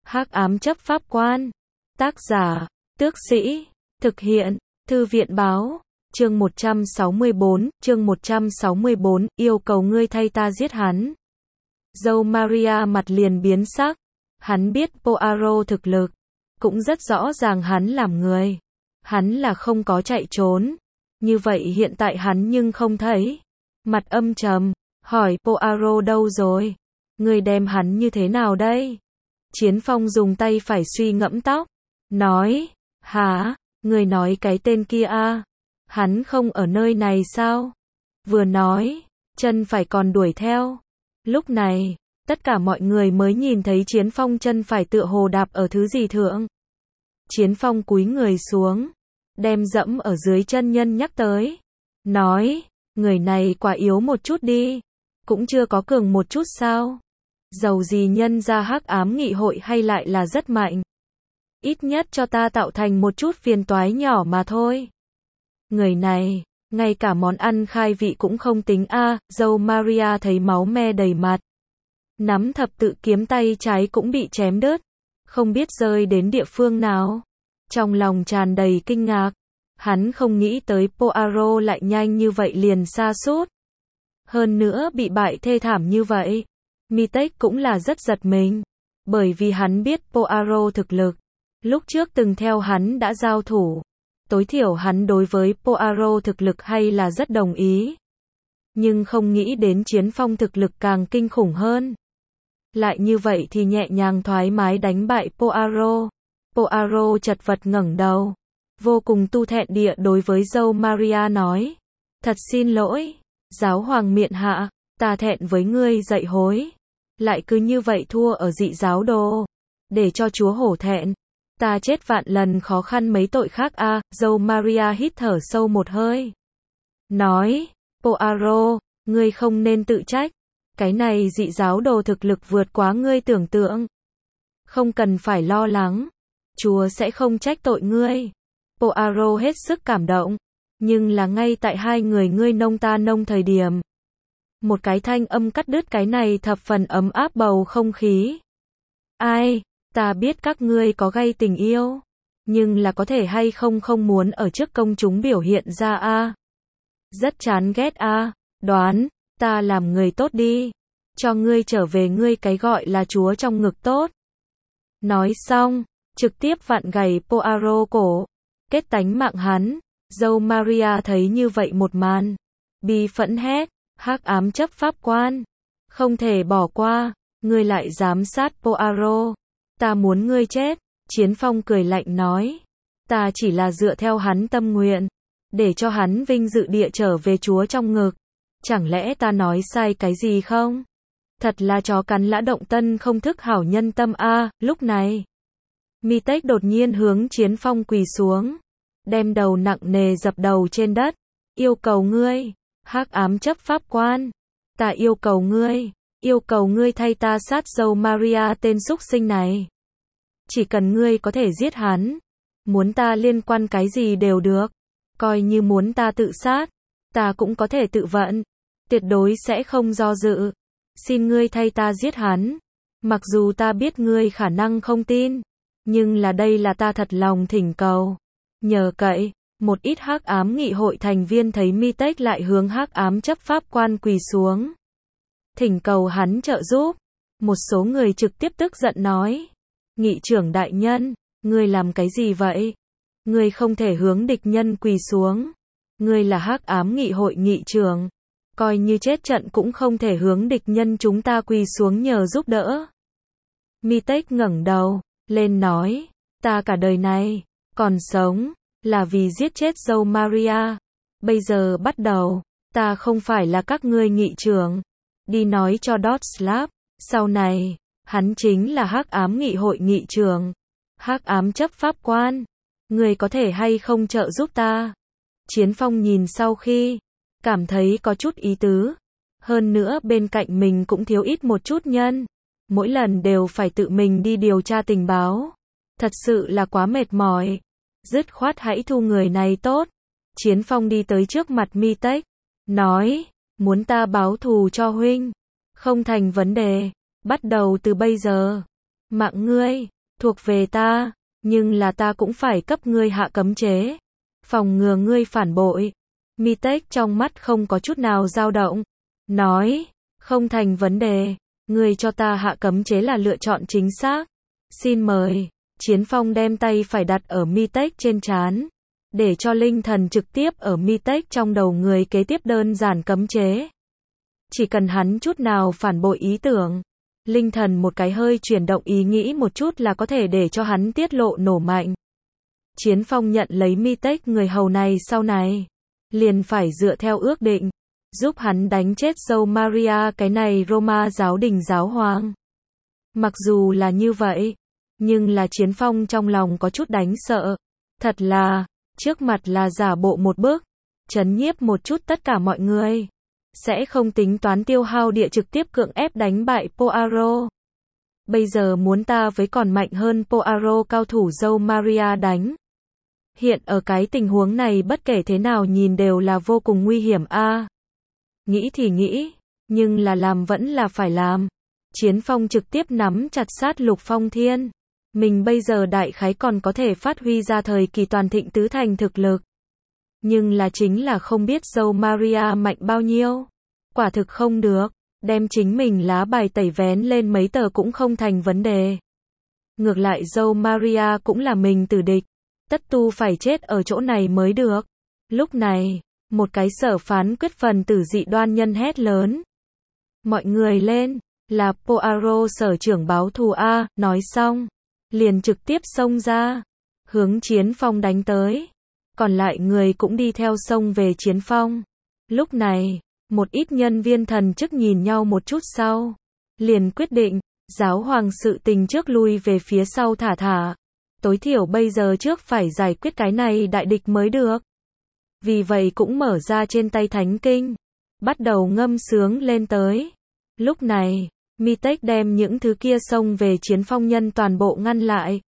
Hắc ám chấp pháp quan. Tác giả, Tước Sĩ. Thực hiện, Thư viện báo. Chương 164, yêu cầu ngươi thay ta giết hắn. Dâu Maria mặt liền biến sắc. Hắn biết Poirot thực lực, cũng rất rõ ràng hắn làm người. Hắn là không có chạy trốn. Như vậy hiện tại hắn nhưng không thấy. Mặt âm trầm, hỏi Poirot đâu rồi? Ngươi đem hắn như thế nào đây? Chiến Phong dùng tay phải suy ngẫm tóc. Nói, hả, ngươi nói cái tên kia à? Hắn không ở nơi này sao? Vừa nói, chân phải còn đuổi theo. Lúc này, tất cả mọi người mới nhìn thấy Chiến Phong chân phải tựa hồ đạp ở thứ gì thượng. Chiến Phong cúi người xuống, đem dẫm ở dưới chân nhân nhắc tới. Nói, người này quá yếu một chút đi, cũng chưa có cường một chút sao? Dầu gì nhân ra hắc ám nghị hội hay lại là rất mạnh. Ít nhất cho ta tạo thành một chút phiền toái nhỏ mà thôi. Người này, ngay cả món ăn khai vị cũng không tính a. Dâu Maria thấy máu me đầy mặt. Nắm thập tự kiếm tay trái cũng bị chém đứt, không biết rơi đến địa phương nào. Trong lòng tràn đầy kinh ngạc, hắn không nghĩ tới Poirot lại nhanh như vậy liền sa sút. Hơn nữa bị bại thê thảm như vậy. Mitech cũng là rất giật mình, bởi vì hắn biết Poirot thực lực. Lúc trước từng theo hắn đã giao thủ, tối thiểu hắn đối với Poirot thực lực hay là rất đồng ý. Nhưng không nghĩ đến Chiến Phong thực lực càng kinh khủng hơn. Lại như vậy thì nhẹ nhàng thoải mái đánh bại Poirot. Poirot chật vật ngẩng đầu, vô cùng tu thẹn địa đối với dâu Maria nói. Thật xin lỗi, giáo hoàng miện hạ, ta thẹn với ngươi dạy hối. Lại cứ như vậy thua ở dị giáo đồ. Để cho chúa hổ thẹn. Ta chết vạn lần khó khăn mấy tội khác a. Dâu Maria hít thở sâu một hơi. Nói, Poirot, ngươi không nên tự trách. Cái này dị giáo đồ thực lực vượt quá ngươi tưởng tượng. Không cần phải lo lắng. Chúa sẽ không trách tội ngươi. Poirot hết sức cảm động. Nhưng là ngay tại hai người ngươi nông ta nông thời điểm. Một cái thanh âm cắt đứt cái này thập phần ấm áp bầu không khí. Ai, ta biết các ngươi có gây tình yêu. Nhưng là có thể hay không không muốn ở trước công chúng biểu hiện ra a. Rất chán ghét a. Đoán, ta làm người tốt đi. Cho ngươi trở về ngươi cái gọi là chúa trong ngực tốt. Nói xong, trực tiếp vặn gầy Poirot cổ. Kết tánh mạng hắn. Dâu Maria thấy như vậy một màn. Bi phẫn hét. Hắc ám chấp pháp quan. Không thể bỏ qua. Ngươi lại giám sát Poirot. Ta muốn ngươi chết. Chiến Phong cười lạnh nói. Ta chỉ là dựa theo hắn tâm nguyện. Để cho hắn vinh dự địa trở về chúa trong ngực. Chẳng lẽ ta nói sai cái gì không? Thật là chó cắn lã động tân không thức hảo nhân tâm a. Lúc này, Mitech đột nhiên hướng Chiến Phong quỳ xuống. Đem đầu nặng nề dập đầu trên đất. Yêu cầu ngươi. Hắc ám chấp pháp quan. Ta yêu cầu ngươi thay ta sát dâu Maria tên súc sinh này. Chỉ cần ngươi có thể giết hắn. Muốn ta liên quan cái gì đều được. Coi như muốn ta tự sát. Ta cũng có thể tự vận. Tuyệt đối sẽ không do dự. Xin ngươi thay ta giết hắn. Mặc dù ta biết ngươi khả năng không tin. Nhưng là đây là ta thật lòng thỉnh cầu. Nhờ cậy. Một ít hắc ám nghị hội thành viên thấy Mitech lại hướng hắc ám chấp pháp quan quỳ xuống. Thỉnh cầu hắn trợ giúp. Một số người trực tiếp tức giận nói. Nghị trưởng đại nhân, ngươi làm cái gì vậy? Ngươi không thể hướng địch nhân quỳ xuống. Ngươi là hắc ám nghị hội nghị trưởng. Coi như chết trận cũng không thể hướng địch nhân chúng ta quỳ xuống nhờ giúp đỡ. Mitech ngẩng đầu lên nói. Ta cả đời này, còn sống. Là vì giết chết dâu Maria. Bây giờ bắt đầu, ta không phải là các ngươi nghị trưởng. Đi nói cho Dodslap. Sau này, hắn chính là hắc ám nghị hội nghị trưởng. Hắc ám chấp pháp quan. Ngươi có thể hay không trợ giúp ta? Chiến Phong nhìn sau khi, cảm thấy có chút ý tứ. Hơn nữa bên cạnh mình cũng thiếu ít một chút nhân. Mỗi lần đều phải tự mình đi điều tra tình báo. Thật sự là quá mệt mỏi. Dứt khoát hãy thu người này tốt. Chiến Phong đi tới trước mặt Mitech. Nói, muốn ta báo thù cho huynh. Không thành vấn đề. Bắt đầu từ bây giờ. Mạng ngươi, thuộc về ta, nhưng là ta cũng phải cấp ngươi hạ cấm chế, phòng ngừa ngươi phản bội. Mitech trong mắt không có chút nào dao động, nói, không thành vấn đề, ngươi cho ta hạ cấm chế là lựa chọn chính xác. Xin mời. Chiến Phong đem tay phải đặt ở Mitech trên trán, để cho linh thần trực tiếp ở Mitech trong đầu người kế tiếp đơn giản cấm chế. Chỉ cần hắn chút nào phản bội ý tưởng, linh thần một cái hơi chuyển động ý nghĩ một chút là có thể để cho hắn tiết lộ nổ mạnh. Chiến Phong nhận lấy Mitech người hầu này sau này, liền phải dựa theo ước định, giúp hắn đánh chết dâu Maria cái này Roma giáo đình giáo hoàng. Mặc dù là như vậy, nhưng là Chiến Phong trong lòng có chút đánh sợ. Thật là, trước mặt là giả bộ một bước, trấn nhiếp một chút tất cả mọi người. Sẽ không tính toán tiêu hao địa trực tiếp cưỡng ép đánh bại Poirot. Bây giờ muốn ta với còn mạnh hơn Poirot cao thủ dâu Maria đánh. Hiện ở cái tình huống này bất kể thế nào nhìn đều là vô cùng nguy hiểm a. Nghĩ thì nghĩ, nhưng là làm vẫn là phải làm. Chiến Phong trực tiếp nắm chặt sát Lục Phong Thiên. Mình bây giờ đại khái còn có thể phát huy ra thời kỳ toàn thịnh tứ thành thực lực. Nhưng là chính là không biết dâu Maria mạnh bao nhiêu. Quả thực không được, đem chính mình lá bài tẩy vén lên mấy tờ cũng không thành vấn đề. Ngược lại dâu Maria cũng là mình tử địch. Tất tu phải chết ở chỗ này mới được. Lúc này, một cái sở phán quyết phần tử dị đoan nhân hét lớn. Mọi người lên, là Poirot sở trưởng báo thù A, nói xong. Liền trực tiếp xông ra, hướng Chiến Phong đánh tới. Còn lại người cũng đi theo xông về Chiến Phong. Lúc này, một ít nhân viên thần chức nhìn nhau một chút sau. Liền quyết định, giáo hoàng sự tình trước lui về phía sau thả thả. Tối thiểu bây giờ trước phải giải quyết cái này đại địch mới được. Vì vậy cũng mở ra trên tay thánh kinh. Bắt đầu ngâm sướng lên tới. Lúc này, Mitech đem những thứ kia xông về Chiến Phong nhân toàn bộ ngăn lại.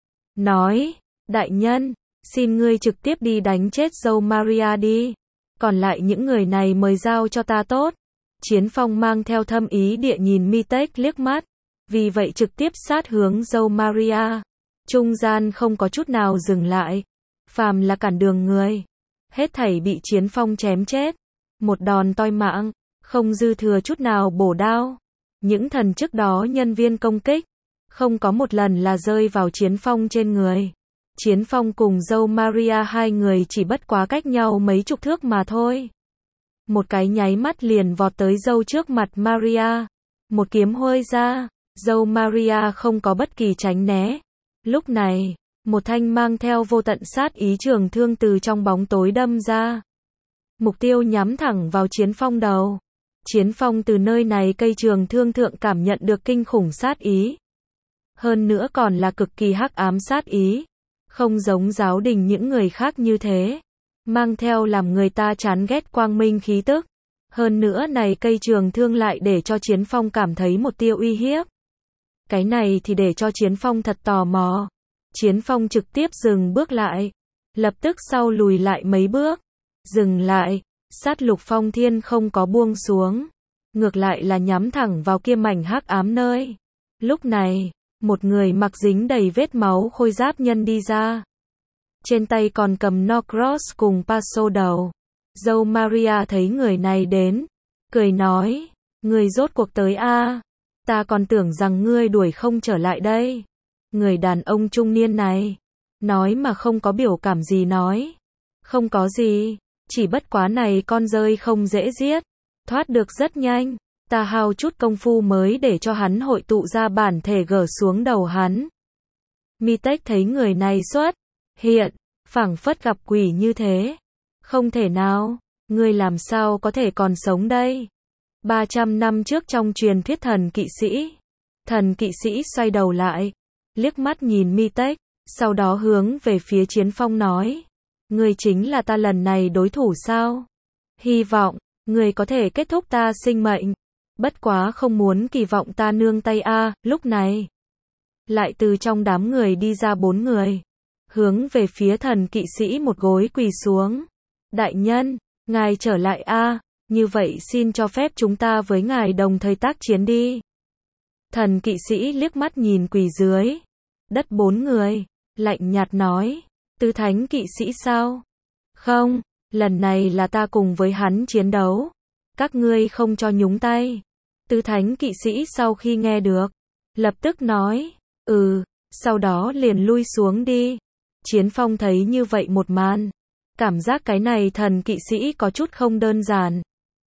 Nói, đại nhân, xin ngươi trực tiếp đi đánh chết dâu Maria đi. Còn lại những người này mời giao cho ta tốt. Chiến Phong mang theo thâm ý địa nhìn Mitech liếc mắt. Vì vậy trực tiếp sát hướng dâu Maria. Trung gian không có chút nào dừng lại. Phàm là cản đường người. Hết thảy bị Chiến Phong chém chết. Một đòn toi mạng, không dư thừa chút nào bổ đao. Những thần chức đó nhân viên công kích, không có một lần là rơi vào Chiến Phong trên người. Chiến Phong cùng dâu Maria hai người chỉ bất quá cách nhau mấy chục thước mà thôi. Một cái nháy mắt liền vọt tới dâu trước mặt Maria. Một kiếm huôi ra, dâu Maria không có bất kỳ tránh né. Lúc này, một thanh mang theo vô tận sát ý trường thương từ trong bóng tối đâm ra. Mục tiêu nhắm thẳng vào Chiến Phong đầu. Chiến Phong từ nơi này cây trường thương thượng cảm nhận được kinh khủng sát ý. Hơn nữa còn là cực kỳ hắc ám sát ý. Không giống giáo đình những người khác như thế. Mang theo làm người ta chán ghét quang minh khí tức. Hơn nữa này cây trường thương lại để cho Chiến Phong cảm thấy một tia uy hiếp. Cái này thì để cho Chiến Phong thật tò mò. Chiến Phong trực tiếp dừng bước lại. Lập tức sau lùi lại mấy bước. Dừng lại. Sát Lục Phong Thiên không có buông xuống. Ngược lại là nhắm thẳng vào kia mảnh hắc ám nơi. Lúc này, một người mặc dính đầy vết máu khôi giáp nhân đi ra. Trên tay còn cầm Norcross cùng Paso đầu. Dâu Maria thấy người này đến. Cười nói, người rốt cuộc tới a? Ta còn tưởng rằng ngươi đuổi không trở lại đây. Người đàn ông trung niên này. Nói mà không có biểu cảm gì nói. Không có gì. Chỉ bất quá này con rơi không dễ giết. Thoát được rất nhanh. Ta hao chút công phu mới để cho hắn hội tụ ra bản thể gỡ xuống đầu hắn. Mitech thấy người này xuất hiện, phảng phất gặp quỷ như thế. Không thể nào, ngươi làm sao có thể còn sống đây? 300 năm trước trong truyền thuyết thần kỵ sĩ. Thần kỵ sĩ xoay đầu lại, liếc mắt nhìn Mitech, sau đó hướng về phía Chiến Phong nói. Ngươi chính là ta lần này đối thủ sao? Hy vọng, ngươi có thể kết thúc ta sinh mệnh. Bất quá không muốn kỳ vọng ta nương tay a. Lúc này, lại từ trong đám người đi ra 4 người. Hướng về phía thần kỵ sĩ một gối quỳ xuống. Đại nhân, ngài trở lại a. Như vậy xin cho phép chúng ta với ngài đồng thời tác chiến đi. Thần kỵ sĩ liếc mắt nhìn quỳ dưới. Đất 4 người, lạnh nhạt nói, tứ thánh kỵ sĩ sao? Không, lần này là ta cùng với hắn chiến đấu. Các ngươi không cho nhúng tay. Tứ thánh kỵ sĩ sau khi nghe được, lập tức nói, sau đó liền lui xuống đi. Chiến Phong thấy như vậy một màn, cảm giác cái này thần kỵ sĩ có chút không đơn giản.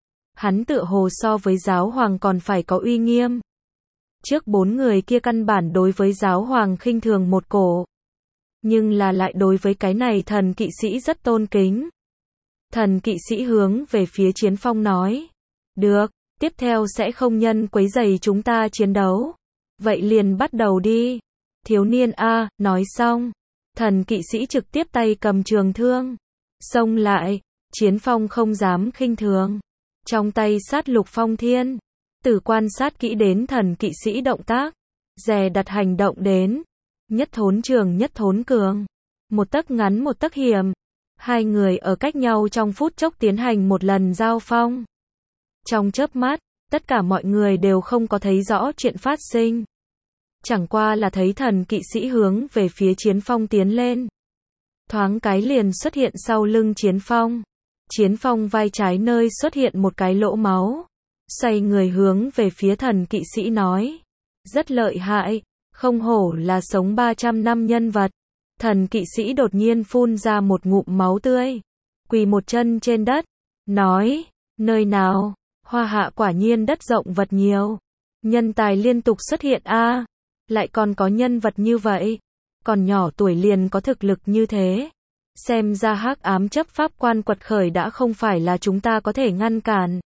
Hắn tựa hồ so với giáo hoàng còn phải có uy nghiêm. Trước 4 người kia căn bản đối với giáo hoàng khinh thường một cổ. Nhưng là lại đối với cái này thần kỵ sĩ rất tôn kính. Thần kỵ sĩ hướng về phía Chiến Phong nói, được, tiếp theo sẽ không nhân quấy rầy chúng ta chiến đấu. Vậy liền bắt đầu đi. Thiếu niên A, nói xong. Thần kỵ sĩ trực tiếp tay cầm trường thương. Xông lại, Chiến Phong không dám khinh thường. Trong tay sát lục phong thiên. Tử quan sát kỹ đến thần kỵ sĩ động tác. Dè đặt hành động đến. Nhất thốn trường nhất thốn cường. Một tấc ngắn một tấc hiểm. Hai người ở cách nhau trong phút chốc tiến hành một lần giao phong. Trong chớp mắt, tất cả mọi người đều không có thấy rõ chuyện phát sinh. Chẳng qua là thấy thần kỵ sĩ hướng về phía Chiến Phong tiến lên. Thoáng cái liền xuất hiện sau lưng Chiến Phong. Chiến Phong vai trái nơi xuất hiện một cái lỗ máu. Xoay người hướng về phía thần kỵ sĩ nói. Rất lợi hại, không hổ là sống 300 năm nhân vật. Thần kỵ sĩ đột nhiên phun ra một ngụm máu tươi. Quỳ một chân trên đất. Nói, nơi nào, Hoa Hạ quả nhiên đất rộng vật nhiều. Nhân tài liên tục xuất hiện a, lại còn có nhân vật như vậy. Còn nhỏ tuổi liền có thực lực như thế. Xem ra hắc ám chấp pháp quan quật khởi đã không phải là chúng ta có thể ngăn cản.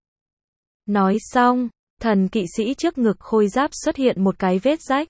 Nói xong, thần kỵ sĩ trước ngực khôi giáp xuất hiện một cái vết rách.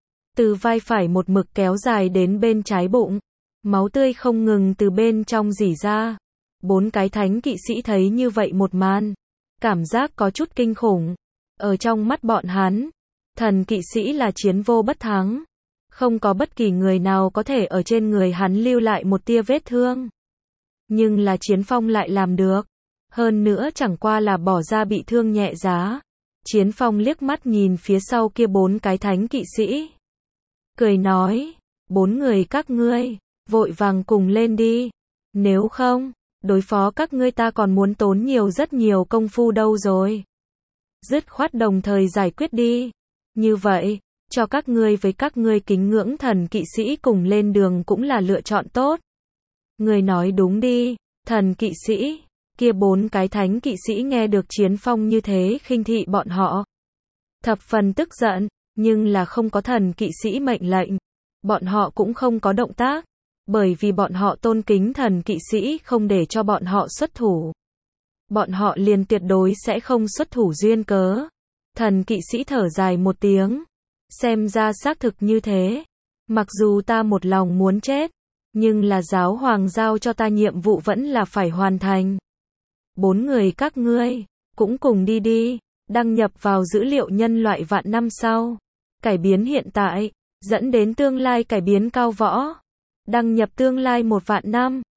Từ vai phải một mực kéo dài đến bên trái bụng. Máu tươi không ngừng từ bên trong rỉ ra. 4 cái thánh kỵ sĩ thấy như vậy một màn. Cảm giác có chút kinh khủng. Ở trong mắt bọn hắn, thần kỵ sĩ là chiến vô bất thắng. Không có bất kỳ người nào có thể ở trên người hắn lưu lại một tia vết thương. Nhưng là Chiến Phong lại làm được. Hơn nữa chẳng qua là bỏ ra bị thương nhẹ giá. Chiến Phong liếc mắt nhìn phía sau kia 4 cái thánh kỵ sĩ. Cười nói, 4 người các ngươi, vội vàng cùng lên đi. Nếu không, đối phó các ngươi ta còn muốn tốn rất nhiều công phu đâu rồi. Dứt khoát đồng thời giải quyết đi. Như vậy, cho các ngươi với các ngươi kính ngưỡng thần kỵ sĩ cùng lên đường cũng là lựa chọn tốt. Người nói đúng đi, thần kỵ sĩ. Kia 4 cái thánh kỵ sĩ nghe được Chiến Phong như thế khinh thị bọn họ. Thập phần tức giận, nhưng là không có thần kỵ sĩ mệnh lệnh. Bọn họ cũng không có động tác. Bởi vì bọn họ tôn kính thần kỵ sĩ không để cho bọn họ xuất thủ. Bọn họ liền tuyệt đối sẽ không xuất thủ duyên cớ. Thần kỵ sĩ thở dài một tiếng. Xem ra xác thực như thế. Mặc dù ta một lòng muốn chết, nhưng là giáo hoàng giao cho ta nhiệm vụ vẫn là phải hoàn thành. 4 người các ngươi, cũng cùng đi đi, đăng nhập vào dữ liệu nhân loại vạn năm sau. Cải biến hiện tại, dẫn đến tương lai cải biến cao võ. Đăng nhập tương lai 1 vạn năm.